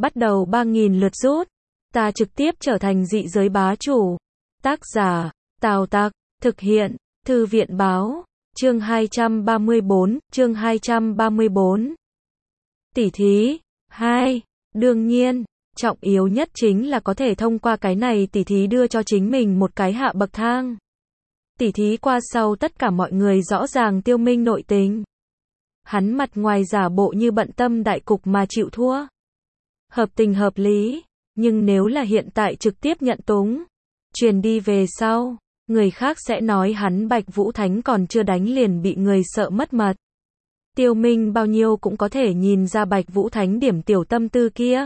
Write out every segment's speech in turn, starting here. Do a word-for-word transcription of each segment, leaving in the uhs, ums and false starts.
bắt đầu ba nghìn lượt rút. Ta trực tiếp trở thành dị giới bá chủ. Tác giả, Tào Tặc, thực hiện, Thư viện báo, chương hai trăm ba mươi bốn, chương hai trăm ba mươi bốn. Tỉ thí, hai, đương nhiên, trọng yếu nhất chính là có thể thông qua cái này tỉ thí đưa cho chính mình một cái hạ bậc thang. Tỉ thí qua sau tất cả mọi người rõ ràng Tiêu Minh nội tình. Hắn mặt ngoài giả bộ như bận tâm đại cục mà chịu thua. Hợp tình hợp lý, nhưng nếu là hiện tại trực tiếp nhận túng, truyền đi về sau, người khác sẽ nói hắn Bạch Vũ Thánh còn chưa đánh liền bị người sợ mất mật. Tiêu Minh bao nhiêu cũng có thể nhìn ra Bạch Vũ Thánh điểm tiểu tâm tư kia.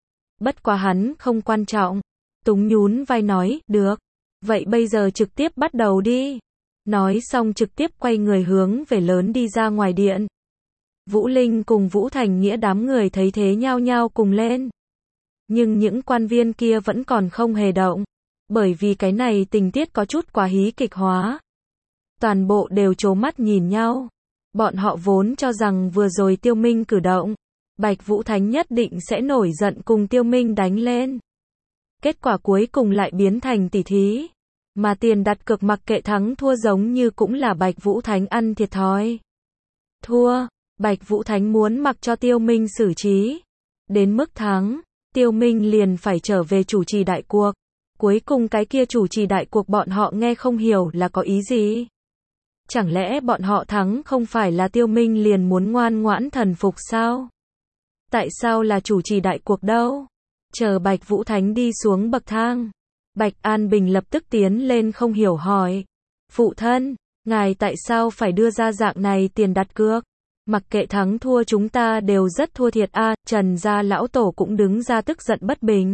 Bất quá hắn không quan trọng. Túng nhún vai nói, được. Vậy bây giờ trực tiếp bắt đầu đi. Nói xong trực tiếp quay người hướng về lớn đi ra ngoài điện. Vũ Linh cùng Vũ Thành Nghĩa đám người thấy thế nhao nhao cùng lên. Nhưng những quan viên kia vẫn còn không hề động. Bởi vì cái này tình tiết có chút quá hí kịch hóa. Toàn bộ đều trố mắt nhìn nhau. Bọn họ vốn cho rằng vừa rồi Tiêu Minh cử động, Bạch Vũ Thánh nhất định sẽ nổi giận cùng Tiêu Minh đánh lên. Kết quả cuối cùng lại biến thành tỉ thí. Mà tiền đặt cược mặc kệ thắng thua giống như cũng là Bạch Vũ Thánh ăn thiệt thòi. Thua, Bạch Vũ Thánh muốn mặc cho Tiêu Minh xử trí. Đến mức thắng, Tiêu Minh liền phải trở về chủ trì đại cuộc. Cuối cùng cái kia chủ trì đại cuộc bọn họ nghe không hiểu là có ý gì. Chẳng lẽ bọn họ thắng không phải là Tiêu Minh liền muốn ngoan ngoãn thần phục sao? Tại sao là chủ trì đại cuộc đâu? Chờ Bạch Vũ Thánh đi xuống bậc thang. Bạch An Bình lập tức tiến lên không hiểu hỏi. Phụ thân, ngài tại sao phải đưa ra dạng này tiền đặt cược? Mặc kệ thắng thua chúng ta đều rất thua thiệt a. À, Trần gia lão tổ cũng đứng ra tức giận bất bình.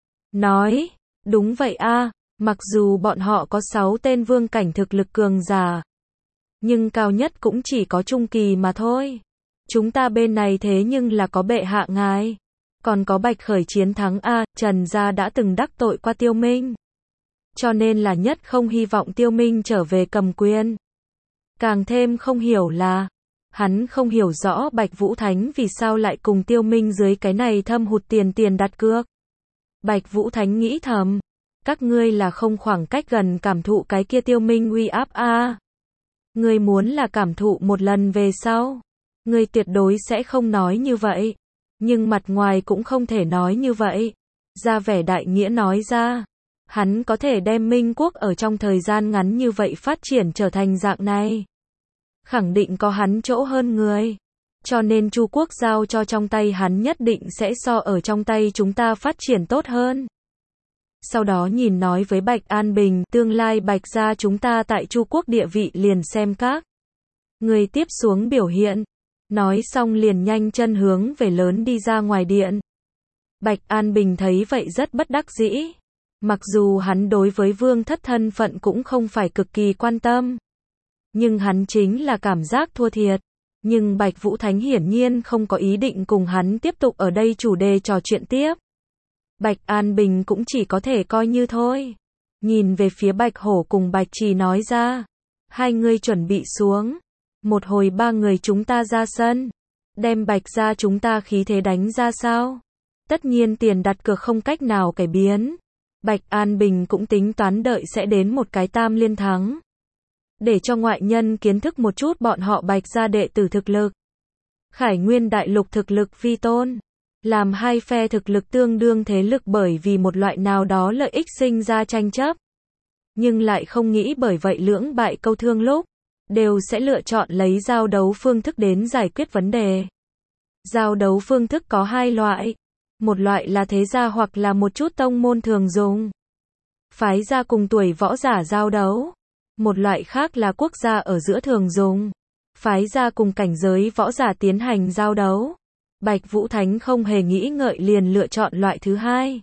Nói, đúng vậy a, à, mặc dù bọn họ có sáu tên vương cảnh thực lực cường giả. Nhưng cao nhất cũng chỉ có trung kỳ mà thôi. Chúng ta bên này thế nhưng là có bệ hạ ngài. Còn có Bạch Khởi chiến thắng a, à, Trần gia đã từng đắc tội qua Tiêu Minh. Cho nên là nhất không hy vọng Tiêu Minh trở về cầm quyền. Càng thêm không hiểu là, hắn không hiểu rõ Bạch Vũ Thánh vì sao lại cùng Tiêu Minh dưới cái này thâm hụt tiền tiền đặt cược. Bạch Vũ Thánh nghĩ thầm, các ngươi là không khoảng cách gần cảm thụ cái kia Tiêu Minh uy áp a. À. Ngươi muốn là cảm thụ một lần về sau, ngươi tuyệt đối sẽ không nói như vậy. Nhưng mặt ngoài cũng không thể nói như vậy. Ra vẻ đại nghĩa nói ra, hắn có thể đem Minh quốc ở trong thời gian ngắn như vậy phát triển trở thành dạng này. Khẳng định có hắn chỗ hơn người. Cho nên Chu quốc giao cho trong tay hắn nhất định sẽ so ở trong tay chúng ta phát triển tốt hơn. Sau đó nhìn nói với Bạch An Bình, tương lai Bạch gia chúng ta tại Chu quốc địa vị liền xem các người tiếp xuống biểu hiện. Nói xong liền nhanh chân hướng về lớn đi ra ngoài điện. Bạch An Bình thấy vậy rất bất đắc dĩ. Mặc dù hắn đối với vương thất thân phận cũng không phải cực kỳ quan tâm. Nhưng hắn chính là cảm giác thua thiệt. Nhưng Bạch Vũ Thánh hiển nhiên không có ý định cùng hắn tiếp tục ở đây chủ đề trò chuyện tiếp. Bạch An Bình cũng chỉ có thể coi như thôi. Nhìn về phía Bạch Hổ cùng Bạch Trì nói ra. Hai người chuẩn bị xuống. Một hồi ba người chúng ta ra sân. Đem Bạch gia chúng ta khí thế đánh ra sao? Tất nhiên tiền đặt cược không cách nào cải biến. Bạch An Bình cũng tính toán đợi sẽ đến một cái tam liên thắng. Để cho ngoại nhân kiến thức một chút bọn họ Bạch gia đệ tử thực lực. Khải Nguyên đại lục thực lực vi tôn. Làm hai phe thực lực tương đương thế lực bởi vì một loại nào đó lợi ích sinh ra tranh chấp. Nhưng lại không nghĩ bởi vậy lưỡng bại câu thương lúc. Đều sẽ lựa chọn lấy giao đấu phương thức đến giải quyết vấn đề. Giao đấu phương thức có hai loại. Một loại là thế gia hoặc là một chút tông môn thường dùng. Phái gia cùng tuổi võ giả giao đấu. Một loại khác là quốc gia ở giữa thường dùng. Phái gia cùng cảnh giới võ giả tiến hành giao đấu. Bạch Vũ Thánh không hề nghĩ ngợi liền lựa chọn loại thứ hai.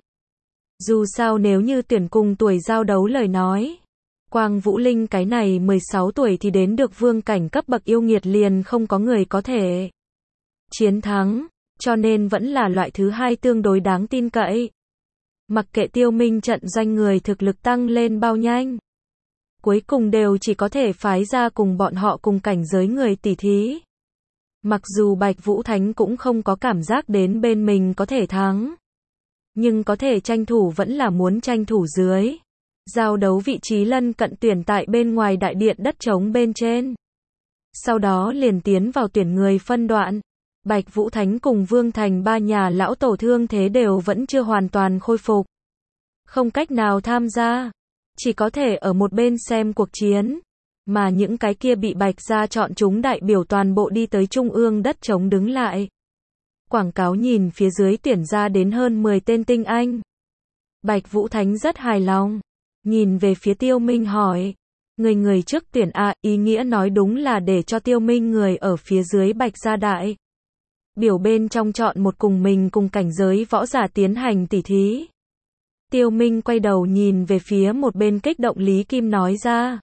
Dù sao nếu như tuyển cùng tuổi giao đấu lời nói. Quang Vũ Linh cái này mười sáu tuổi thì đến được vương cảnh cấp bậc yêu nghiệt liền không có người có thể chiến thắng, cho nên vẫn là loại thứ hai tương đối đáng tin cậy. Mặc kệ Tiêu Minh trận doanh người thực lực tăng lên bao nhanh, cuối cùng đều chỉ có thể phái ra cùng bọn họ cùng cảnh giới người tỉ thí. Mặc dù Bạch Vũ Thánh cũng không có cảm giác đến bên mình có thể thắng. Nhưng có thể tranh thủ vẫn là muốn tranh thủ dưới. Giao đấu vị trí lân cận tuyển tại bên ngoài đại điện đất trống bên trên. Sau đó liền tiến vào tuyển người phân đoạn. Bạch Vũ Thánh cùng Vương Thành ba nhà lão tổ thương thế đều vẫn chưa hoàn toàn khôi phục. Không cách nào tham gia. Chỉ có thể ở một bên xem cuộc chiến. Mà những cái kia bị Bạch gia chọn chúng đại biểu toàn bộ đi tới trung ương đất trống đứng lại. Quảng cáo nhìn phía dưới tuyển ra đến hơn mười tên tinh anh. Bạch Vũ Thánh rất hài lòng. Nhìn về phía Tiêu Minh hỏi. Người người trước tuyển A, ý nghĩa nói đúng là để cho Tiêu Minh người ở phía dưới Bạch gia đại. Biểu bên trong chọn một cùng mình cùng cảnh giới võ giả tiến hành tỉ thí. Tiêu Minh quay đầu nhìn về phía một bên kích động Lý Kim nói ra.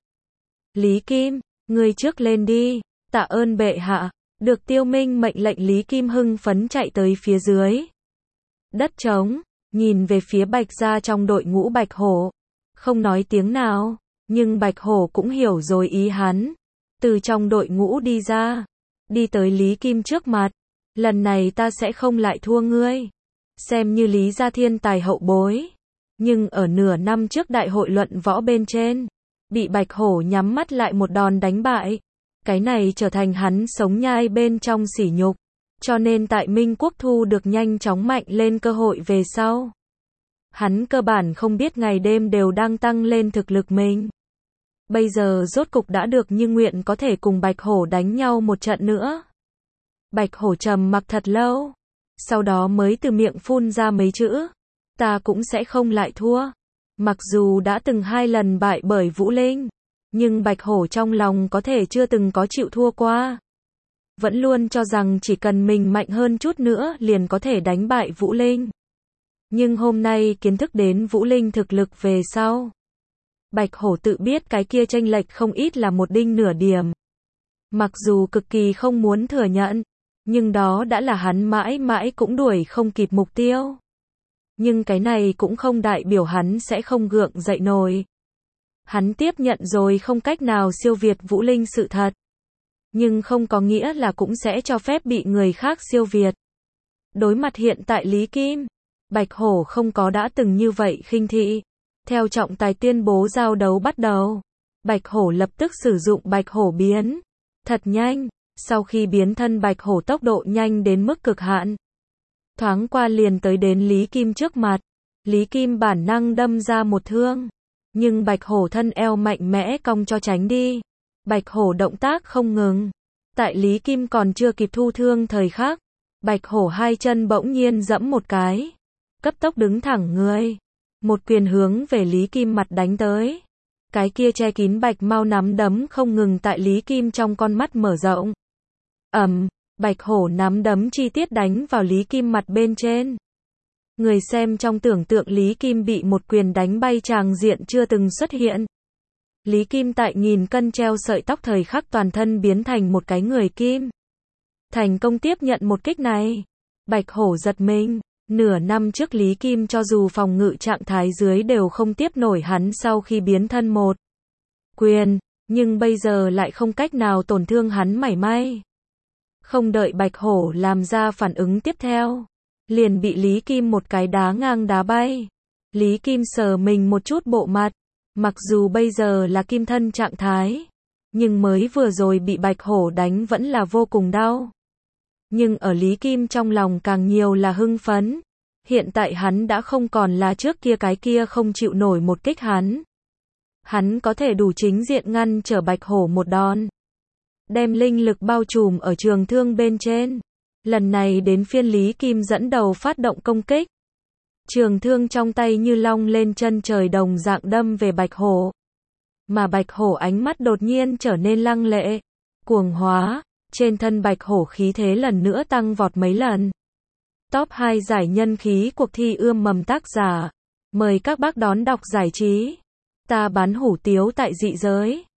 Lý Kim, người trước lên đi, tạ ơn bệ hạ. Được Tiêu Minh mệnh lệnh Lý Kim hưng phấn chạy tới phía dưới. Đất trống, nhìn về phía Bạch gia trong đội ngũ Bạch Hổ. Không nói tiếng nào, nhưng Bạch Hổ cũng hiểu rồi ý hắn. Từ trong đội ngũ đi ra, đi tới Lý Kim trước mặt. Lần này ta sẽ không lại thua ngươi. Xem như Lý gia thiên tài hậu bối. Nhưng ở nửa năm trước đại hội luận võ bên trên, bị Bạch Hổ nhắm mắt lại một đòn đánh bại. Cái này trở thành hắn sống nhai bên trong sỉ nhục. Cho nên tại Minh Quốc thu được nhanh chóng mạnh lên cơ hội về sau. Hắn cơ bản không biết ngày đêm đều đang tăng lên thực lực mình. Bây giờ rốt cục đã được như nguyện có thể cùng Bạch Hổ đánh nhau một trận nữa. Bạch Hổ trầm mặc thật lâu. Sau đó mới từ miệng phun ra mấy chữ. Ta cũng sẽ không lại thua. Mặc dù đã từng hai lần bại bởi Vũ Linh. Nhưng Bạch Hổ trong lòng có thể chưa từng có chịu thua qua. Vẫn luôn cho rằng chỉ cần mình mạnh hơn chút nữa liền có thể đánh bại Vũ Linh. Nhưng hôm nay kiến thức đến Vũ Linh thực lực về sau. Bạch Hổ tự biết cái kia chênh lệch không ít là một đinh nửa điểm. Mặc dù cực kỳ không muốn thừa nhận. Nhưng đó đã là hắn mãi mãi cũng đuổi không kịp mục tiêu. Nhưng cái này cũng không đại biểu hắn sẽ không gượng dậy nổi. Hắn tiếp nhận rồi không cách nào siêu việt Vũ Linh sự thật. Nhưng không có nghĩa là cũng sẽ cho phép bị người khác siêu việt. Đối mặt hiện tại Lý Kim, Bạch Hổ không có đã từng như vậy khinh thị. Theo trọng tài tuyên bố giao đấu bắt đầu, Bạch Hổ lập tức sử dụng Bạch Hổ biến. Thật nhanh, sau khi biến thân Bạch Hổ tốc độ nhanh đến mức cực hạn. Thoáng qua liền tới đến Lý Kim trước mặt. Lý Kim bản năng đâm ra một thương. Nhưng Bạch Hổ thân eo mạnh mẽ cong cho tránh đi. Bạch Hổ động tác không ngừng. Tại Lý Kim còn chưa kịp thu thương thời khắc, Bạch Hổ hai chân bỗng nhiên giẫm một cái. Cấp tốc đứng thẳng người. Một quyền hướng về Lý Kim mặt đánh tới. Cái kia che kín bạch mau nắm đấm không ngừng tại Lý Kim trong con mắt mở rộng. Ầm, Bạch Hổ nắm đấm chi tiết đánh vào Lý Kim mặt bên trên. Người xem trong tưởng tượng Lý Kim bị một quyền đánh bay tràng diện chưa từng xuất hiện. Lý Kim tại nghìn cân treo sợi tóc thời khắc toàn thân biến thành một cái người kim. Thành công tiếp nhận một kích này. Bạch Hổ giật mình. Nửa năm trước Lý Kim cho dù phòng ngự trạng thái dưới đều không tiếp nổi hắn sau khi biến thân một quyền. Nhưng bây giờ lại không cách nào tổn thương hắn mảy may. Không đợi Bạch Hổ làm ra phản ứng tiếp theo. Liền bị Lý Kim một cái đá ngang đá bay. Lý Kim sờ mình một chút bộ mặt. Mặc dù bây giờ là kim thân trạng thái. Nhưng mới vừa rồi bị Bạch Hổ đánh vẫn là vô cùng đau. Nhưng ở Lý Kim trong lòng càng nhiều là hưng phấn. Hiện tại hắn đã không còn là trước kia cái kia không chịu nổi một kích hắn. Hắn có thể đủ chính diện ngăn trở Bạch Hổ một đòn. Đem linh lực bao trùm ở trường thương bên trên. Lần này đến phiên Lý Kim dẫn đầu phát động công kích. Trường thương trong tay như long lên chân trời đồng dạng đâm về Bạch Hổ. Mà Bạch Hổ ánh mắt đột nhiên trở nên lăng lệ, cuồng hóa, trên thân Bạch Hổ khí thế lần nữa tăng vọt mấy lần. Top hai giải nhân khí cuộc thi ươm mầm tác giả. Mời các bác đón đọc giải trí. Ta bán hủ tiếu tại dị giới.